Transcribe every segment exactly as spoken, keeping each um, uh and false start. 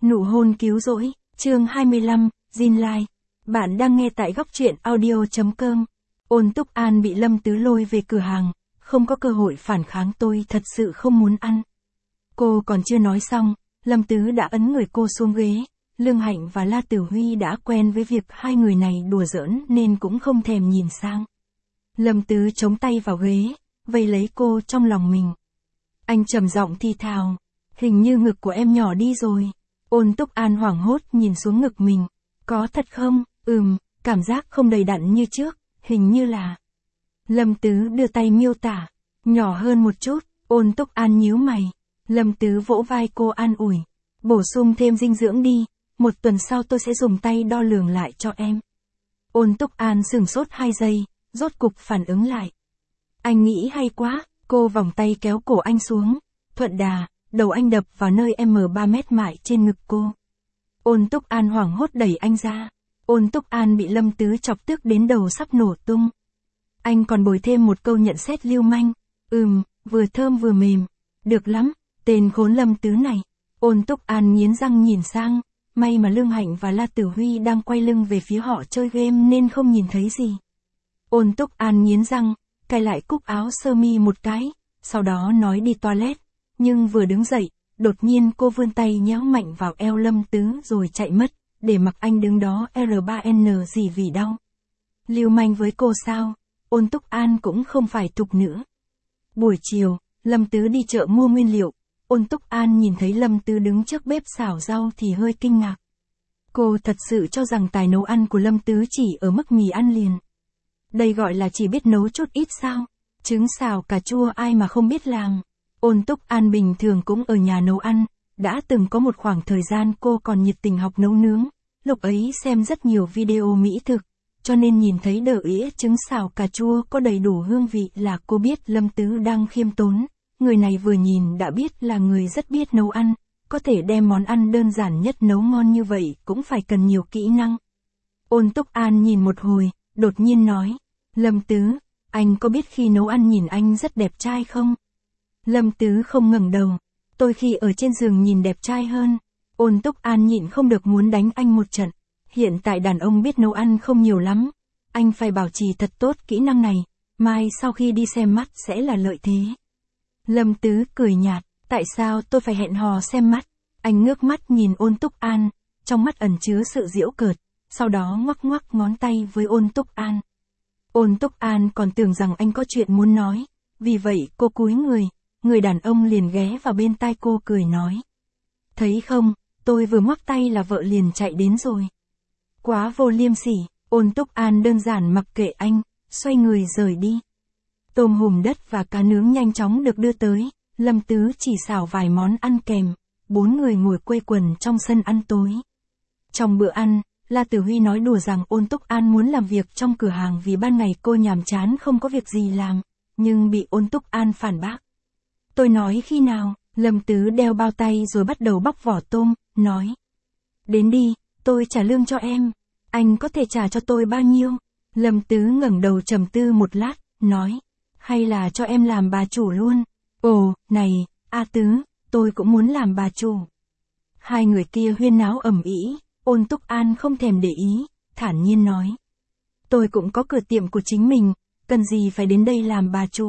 Nụ hôn cứu rỗi, chương hai mươi lăm, Jin Lai. Bạn đang nghe tại góc truyện audio.com. Ôn Túc An bị Lâm Tứ lôi về cửa hàng, không có cơ hội phản kháng, tôi thật sự không muốn ăn. Cô còn chưa nói xong, Lâm Tứ đã ấn người cô xuống ghế. Lương Hạnh và La Tử Huy đã quen với việc hai người này đùa giỡn nên cũng không thèm nhìn sang. Lâm Tứ chống tay vào ghế, vây lấy cô trong lòng mình. Anh trầm giọng thì thào, hình như ngực của em nhỏ đi rồi. Ôn Túc An hoảng hốt nhìn xuống ngực mình. Có thật không? Ừm, cảm giác không đầy đặn như trước, hình như là... Lâm Tứ đưa tay miêu tả. Nhỏ hơn một chút. Ôn Túc An nhíu mày. Lâm Tứ vỗ vai cô an ủi. Bổ sung thêm dinh dưỡng đi, một tuần sau tôi sẽ dùng tay đo lường lại cho em. Ôn Túc An sửng sốt hai giây, rốt cục phản ứng lại. Anh nghĩ hay quá. Cô vòng tay kéo cổ anh xuống. Thuận đà, đầu anh đập vào nơi em ba mét mại trên ngực cô. Ôn Túc An hoảng hốt đẩy anh ra. Ôn Túc An bị Lâm Tứ chọc tức đến đầu sắp nổ tung. Anh còn bồi thêm một câu nhận xét lưu manh. Ừm, vừa thơm vừa mềm. Được lắm, tên khốn Lâm Tứ này. Ôn Túc An nghiến răng nhìn sang. May mà Lương Hạnh và La Tử Huy đang quay lưng về phía họ chơi game nên không nhìn thấy gì. Ôn Túc An nghiến răng, cài lại cúc áo sơ mi một cái, sau đó nói đi toilet. Nhưng vừa đứng dậy, đột nhiên cô vươn tay nhéo mạnh vào eo Lâm Tứ rồi chạy mất, để mặc anh đứng đó R ba N gì vì đau. Lưu manh với cô sao? Ôn Túc An cũng không phải thục nữ. Buổi chiều, Lâm Tứ đi chợ mua nguyên liệu. Ôn Túc An nhìn thấy Lâm Tứ đứng trước bếp xào rau thì hơi kinh ngạc. Cô thật sự cho rằng tài nấu ăn của Lâm Tứ chỉ ở mức mì ăn liền. Đây gọi là chỉ biết nấu chút ít sao? Trứng xào cà chua ai mà không biết làm. Ôn Túc An bình thường cũng ở nhà nấu ăn, đã từng có một khoảng thời gian cô còn nhiệt tình học nấu nướng, lúc ấy xem rất nhiều video mỹ thực, cho nên nhìn thấy đỡ ĩa trứng xào cà chua có đầy đủ hương vị là cô biết Lâm Tứ đang khiêm tốn, người này vừa nhìn đã biết là người rất biết nấu ăn, có thể đem món ăn đơn giản nhất nấu ngon như vậy cũng phải cần nhiều kỹ năng. Ôn Túc An nhìn một hồi, đột nhiên nói, Lâm Tứ, anh có biết khi nấu ăn nhìn anh rất đẹp trai không? Lâm Tứ không ngẩng đầu. Tôi khi ở trên giường nhìn đẹp trai hơn. Ôn Túc An nhịn không được muốn đánh anh một trận. Hiện tại đàn ông biết nấu ăn không nhiều lắm. Anh phải bảo trì thật tốt kỹ năng này. Mai sau khi đi xem mắt sẽ là lợi thế. Lâm Tứ cười nhạt. Tại sao tôi phải hẹn hò xem mắt? Anh ngước mắt nhìn Ôn Túc An. Trong mắt ẩn chứa sự giễu cợt. Sau đó ngoắc ngoắc ngón tay với Ôn Túc An. Ôn Túc An còn tưởng rằng anh có chuyện muốn nói. Vì vậy cô cúi người. Người đàn ông liền ghé vào bên tai cô cười nói. Thấy không, tôi vừa ngoắc tay là vợ liền chạy đến rồi. Quá vô liêm sỉ. Ôn Túc An đơn giản mặc kệ anh, xoay người rời đi. Tôm hùm đất và cá nướng nhanh chóng được đưa tới. Lâm Tứ chỉ xào vài món ăn kèm. Bốn người ngồi quây quần trong sân ăn tối. Trong bữa ăn, La Tử Huy nói đùa rằng Ôn Túc An muốn làm việc trong cửa hàng vì ban ngày cô nhàm chán không có việc gì làm. Nhưng bị Ôn Túc An phản bác. Tôi nói khi nào? Lâm Tứ đeo bao tay rồi bắt đầu bóc vỏ tôm, nói. Đến đi, tôi trả lương cho em. Anh có thể trả cho tôi bao nhiêu? Lâm Tứ ngẩng đầu trầm tư một lát, nói. Hay là cho em làm bà chủ luôn? Ồ, này, A Tứ, tôi cũng muốn làm bà chủ. Hai người kia huyên náo ầm ĩ, Ôn Túc An không thèm để ý, thản nhiên nói. Tôi cũng có cửa tiệm của chính mình, cần gì phải đến đây làm bà chủ?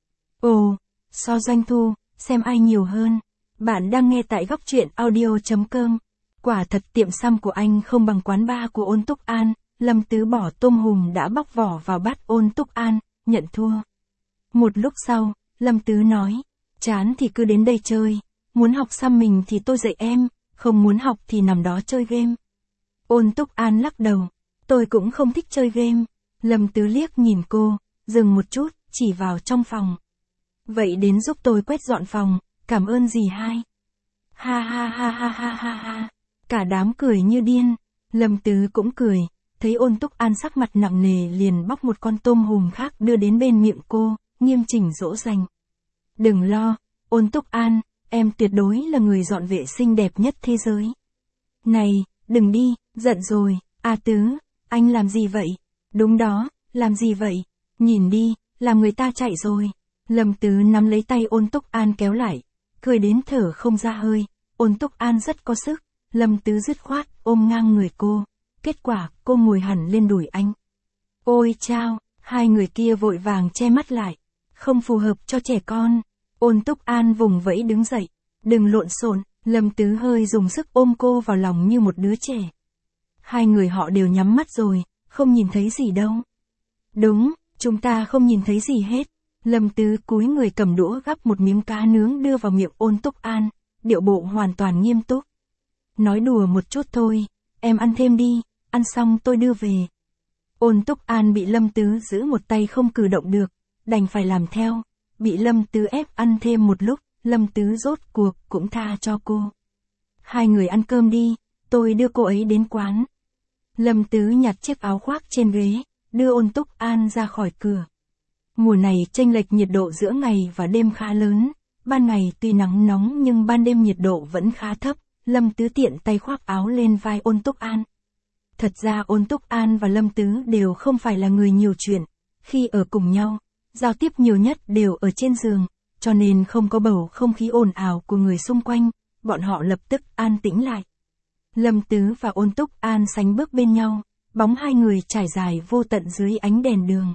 Ồ. So doanh thu, xem ai nhiều hơn. Bạn đang nghe tại góc truyện audio.com. Quả thật tiệm xăm của anh không bằng quán bar của Ôn Túc An. Lâm Tứ bỏ tôm hùm đã bóc vỏ vào bát Ôn Túc An, nhận thua. Một lúc sau, Lâm Tứ nói. Chán thì cứ đến đây chơi. Muốn học xăm mình thì tôi dạy em. Không muốn học thì nằm đó chơi game. Ôn Túc An lắc đầu. Tôi cũng không thích chơi game. Lâm Tứ liếc nhìn cô, dừng một chút, chỉ vào trong phòng. Vậy đến giúp tôi quét dọn phòng, cảm ơn dì hai. Ha ha ha ha ha ha ha. Cả đám cười như điên. Lâm Tứ cũng cười, thấy Ôn Túc An sắc mặt nặng nề liền bóc một con tôm hùm khác đưa đến bên miệng cô, nghiêm chỉnh dỗ dành. Đừng lo, Ôn Túc An, em tuyệt đối là người dọn vệ sinh đẹp nhất thế giới. Này, đừng đi, giận rồi, A Tứ, anh làm gì vậy? Đúng đó, làm gì vậy? Nhìn đi, làm người ta chạy rồi. Lâm Tứ nắm lấy tay Ôn Túc An kéo lại, cười đến thở không ra hơi. Ôn Túc An rất có sức, Lâm Tứ dứt khoát, ôm ngang người cô. Kết quả, cô ngồi hẳn lên đùi anh. Ôi chao, hai người kia vội vàng che mắt lại. Không phù hợp cho trẻ con. Ôn Túc An vùng vẫy đứng dậy. Đừng lộn xộn. Lâm Tứ hơi dùng sức ôm cô vào lòng như một đứa trẻ. Hai người họ đều nhắm mắt rồi, không nhìn thấy gì đâu. Đúng, chúng ta không nhìn thấy gì hết. Lâm Tứ cúi người cầm đũa gắp một miếng cá nướng đưa vào miệng Ôn Túc An, điệu bộ hoàn toàn nghiêm túc. Nói đùa một chút thôi, em ăn thêm đi, ăn xong tôi đưa về. Ôn Túc An bị Lâm Tứ giữ một tay không cử động được, đành phải làm theo, bị Lâm Tứ ép ăn thêm một lúc, Lâm Tứ rốt cuộc cũng tha cho cô. Hai người ăn cơm đi, tôi đưa cô ấy đến quán. Lâm Tứ nhặt chiếc áo khoác trên ghế, đưa Ôn Túc An ra khỏi cửa. Mùa này chênh lệch nhiệt độ giữa ngày và đêm khá lớn, ban ngày tuy nắng nóng nhưng ban đêm nhiệt độ vẫn khá thấp, Lâm Tứ tiện tay khoác áo lên vai Ôn Túc An. Thật ra Ôn Túc An và Lâm Tứ đều không phải là người nhiều chuyện, khi ở cùng nhau, giao tiếp nhiều nhất đều ở trên giường, cho nên không có bầu không khí ồn ào của người xung quanh, bọn họ lập tức an tĩnh lại. Lâm Tứ và Ôn Túc An sánh bước bên nhau, bóng hai người trải dài vô tận dưới ánh đèn đường.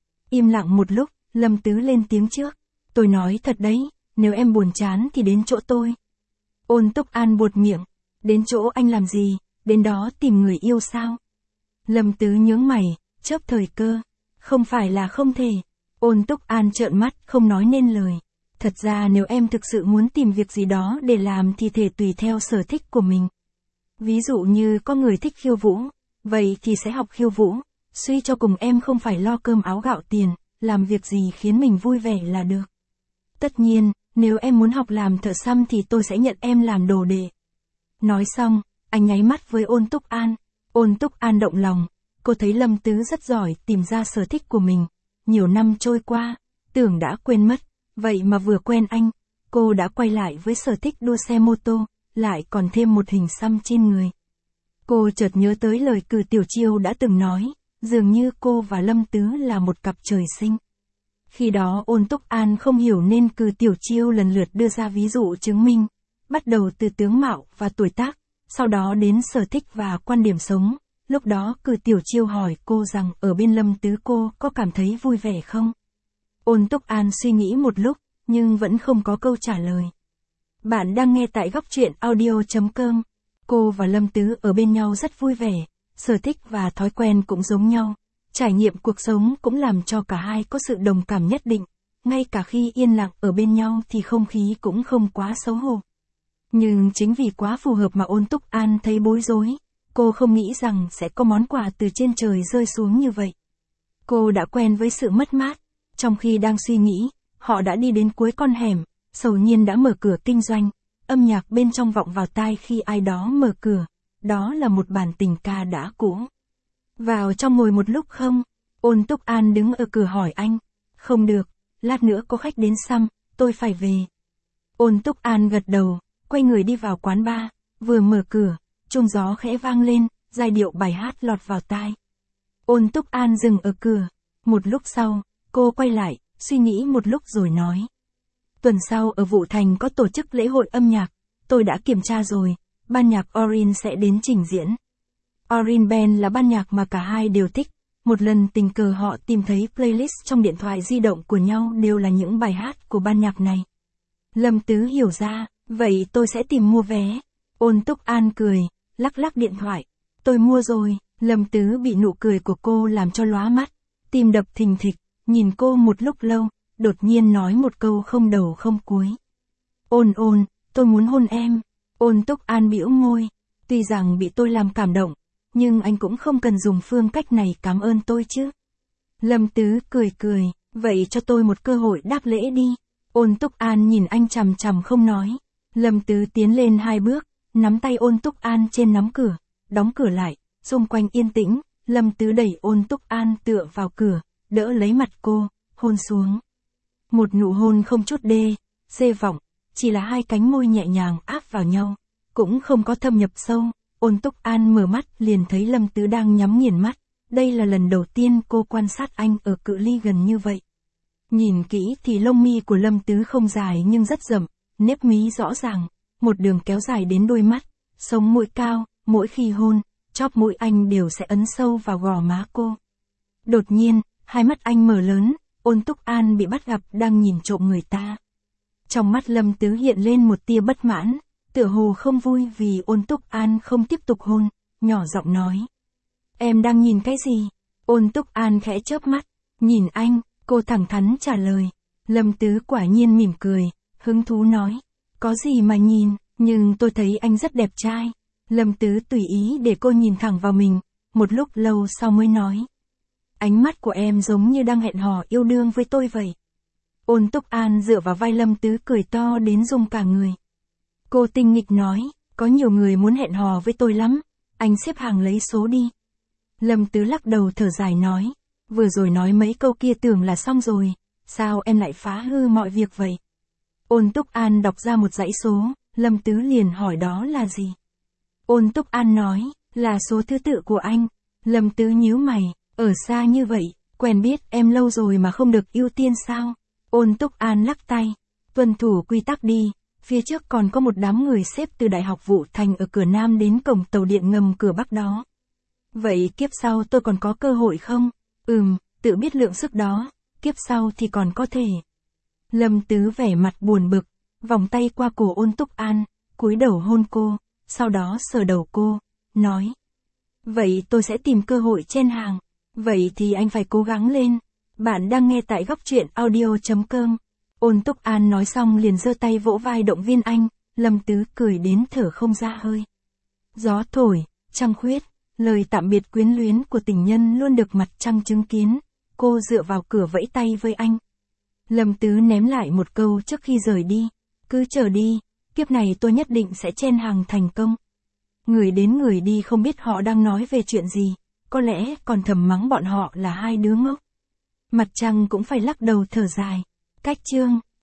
Im lặng một lúc, Lâm Tứ lên tiếng trước. Tôi nói thật đấy, nếu em buồn chán thì đến chỗ tôi. Ôn Túc An buột miệng. Đến chỗ anh làm gì, đến đó tìm người yêu sao? Lâm Tứ nhướng mày, chớp thời cơ. Không phải là không thể. Ôn Túc An trợn mắt không nói nên lời. Thật ra nếu em thực sự muốn tìm việc gì đó để làm thì thể tùy theo sở thích của mình. Ví dụ như có người thích khiêu vũ, vậy thì sẽ học khiêu vũ. Suy cho cùng em không phải lo cơm áo gạo tiền, làm việc gì khiến mình vui vẻ là được. Tất nhiên, nếu em muốn học làm thợ xăm thì tôi sẽ nhận em làm đồ đệ. Nói xong, anh nháy mắt với Ôn Túc An. Ôn Túc An động lòng, cô thấy Lâm Tứ rất giỏi tìm ra sở thích của mình. Nhiều năm trôi qua, tưởng đã quên mất, vậy mà vừa quen anh, cô đã quay lại với sở thích đua xe mô tô, lại còn thêm một hình xăm trên người. Cô chợt nhớ tới lời Cử Tiểu Chiêu đã từng nói, dường như cô và Lâm Tứ là một cặp trời sinh. Khi đó Ôn Túc An không hiểu nên Cử Tiểu Chiêu lần lượt đưa ra ví dụ chứng minh, bắt đầu từ tướng mạo và tuổi tác, sau đó đến sở thích và quan điểm sống. Lúc đó Cử Tiểu Chiêu hỏi cô rằng ở bên Lâm Tứ cô có cảm thấy vui vẻ không? Ôn Túc An suy nghĩ một lúc, nhưng vẫn không có câu trả lời. Bạn đang nghe tại góc truyện audio chấm com. Cô và Lâm Tứ ở bên nhau rất vui vẻ, sở thích và thói quen cũng giống nhau. Trải nghiệm cuộc sống cũng làm cho cả hai có sự đồng cảm nhất định, ngay cả khi yên lặng ở bên nhau thì không khí cũng không quá xấu hổ. Nhưng chính vì quá phù hợp mà Ôn Túc An thấy bối rối, cô không nghĩ rằng sẽ có món quà từ trên trời rơi xuống như vậy. Cô đã quen với sự mất mát, trong khi đang suy nghĩ, họ đã đi đến cuối con hẻm, Sầu Nhiên đã mở cửa kinh doanh, âm nhạc bên trong vọng vào tai khi ai đó mở cửa, đó là một bản tình ca đã cũ. Vào trong ngồi một lúc không? Ôn Túc An đứng ở cửa hỏi anh. Không được, lát nữa có khách đến xăm, tôi phải về. Ôn Túc An gật đầu, quay người đi vào quán bar, vừa mở cửa, chuông gió khẽ vang lên, giai điệu bài hát lọt vào tai. Ôn Túc An dừng ở cửa, một lúc sau, cô quay lại, suy nghĩ một lúc rồi nói. Tuần sau ở Vũ Thành có tổ chức lễ hội âm nhạc, tôi đã kiểm tra rồi, ban nhạc Orin sẽ đến trình diễn. Orin Band là ban nhạc mà cả hai đều thích, một lần tình cờ họ tìm thấy playlist trong điện thoại di động của nhau đều là những bài hát của ban nhạc này. Lâm Tứ hiểu ra, vậy tôi sẽ tìm mua vé. Ôn Túc An cười, lắc lắc điện thoại. Tôi mua rồi. Lâm Tứ bị nụ cười của cô làm cho lóa mắt, tim đập thình thịch, nhìn cô một lúc lâu, đột nhiên nói một câu không đầu không cuối. Ôn ôn, tôi muốn hôn em. Ôn Túc An bĩu môi, tuy rằng bị tôi làm cảm động, nhưng anh cũng không cần dùng phương cách này cảm ơn tôi chứ. Lâm Tứ cười cười, vậy cho tôi một cơ hội đáp lễ đi. Ôn Túc An nhìn anh chằm chằm không nói. Lâm Tứ tiến lên hai bước, nắm tay Ôn Túc An trên nắm cửa, đóng cửa lại, xung quanh yên tĩnh, Lâm Tứ đẩy Ôn Túc An tựa vào cửa, đỡ lấy mặt cô, hôn xuống. Một nụ hôn không chút đê, xê vọng, chỉ là hai cánh môi nhẹ nhàng áp vào nhau, cũng không có thâm nhập sâu. Ôn Túc An mở mắt liền thấy Lâm Tứ đang nhắm nghiền mắt, đây là lần đầu tiên cô quan sát anh ở cự ly gần như vậy. Nhìn kỹ thì lông mi của Lâm Tứ không dài nhưng rất rậm, nếp mí rõ ràng, một đường kéo dài đến đôi mắt, sống mũi cao, mỗi khi hôn, chóp mũi anh đều sẽ ấn sâu vào gò má cô. Đột nhiên, hai mắt anh mở lớn, Ôn Túc An bị bắt gặp đang nhìn trộm người ta. Trong mắt Lâm Tứ hiện lên một tia bất mãn, tựa hồ không vui vì Ôn Túc An không tiếp tục hôn, nhỏ giọng nói. Em đang nhìn cái gì? Ôn Túc An khẽ chớp mắt, nhìn anh, cô thẳng thắn trả lời. Lâm Tứ quả nhiên mỉm cười, hứng thú nói. Có gì mà nhìn, nhưng tôi thấy anh rất đẹp trai. Lâm Tứ tùy ý để cô nhìn thẳng vào mình, một lúc lâu sau mới nói. Ánh mắt của em giống như đang hẹn hò yêu đương với tôi vậy. Ôn Túc An dựa vào vai Lâm Tứ cười to đến rung cả người. Cô tinh nghịch nói, có nhiều người muốn hẹn hò với tôi lắm, anh xếp hàng lấy số đi. Lâm Tứ lắc đầu thở dài nói, vừa rồi nói mấy câu kia tưởng là xong rồi, sao em lại phá hư mọi việc vậy? Ôn Túc An đọc ra một dãy số, Lâm Tứ liền hỏi đó là gì? Ôn Túc An nói, là số thứ tự của anh. Lâm Tứ nhíu mày, ở xa như vậy, quen biết em lâu rồi mà không được ưu tiên sao? Ôn Túc An lắc tay, tuân thủ quy tắc đi, phía trước còn có một đám người xếp từ Đại học Vũ Thành ở cửa Nam đến cổng tàu điện ngầm cửa Bắc đó. Vậy kiếp sau tôi còn có cơ hội không? Ừm, tự biết lượng sức đó, kiếp sau thì còn có thể. Lâm Tứ vẻ mặt buồn bực, vòng tay qua cổ Ôn Túc An, cúi đầu hôn cô, sau đó sờ đầu cô, nói. Vậy tôi sẽ tìm cơ hội chen hàng, vậy thì anh phải cố gắng lên. Bạn đang nghe tại góc truyện audio.com. Ôn Túc An nói xong liền giơ tay vỗ vai động viên anh, Lâm Tứ cười đến thở không ra hơi. Gió thổi, trăng khuyết, lời tạm biệt quyến luyến của tình nhân luôn được mặt trăng chứng kiến, cô dựa vào cửa vẫy tay với anh. Lâm Tứ ném lại một câu trước khi rời đi, cứ chờ đi, kiếp này tôi nhất định sẽ chen hàng thành công. Người đến người đi không biết họ đang nói về chuyện gì, có lẽ còn thầm mắng bọn họ là hai đứa ngốc. Mặt trăng cũng phải lắc đầu thở dài. Cách chương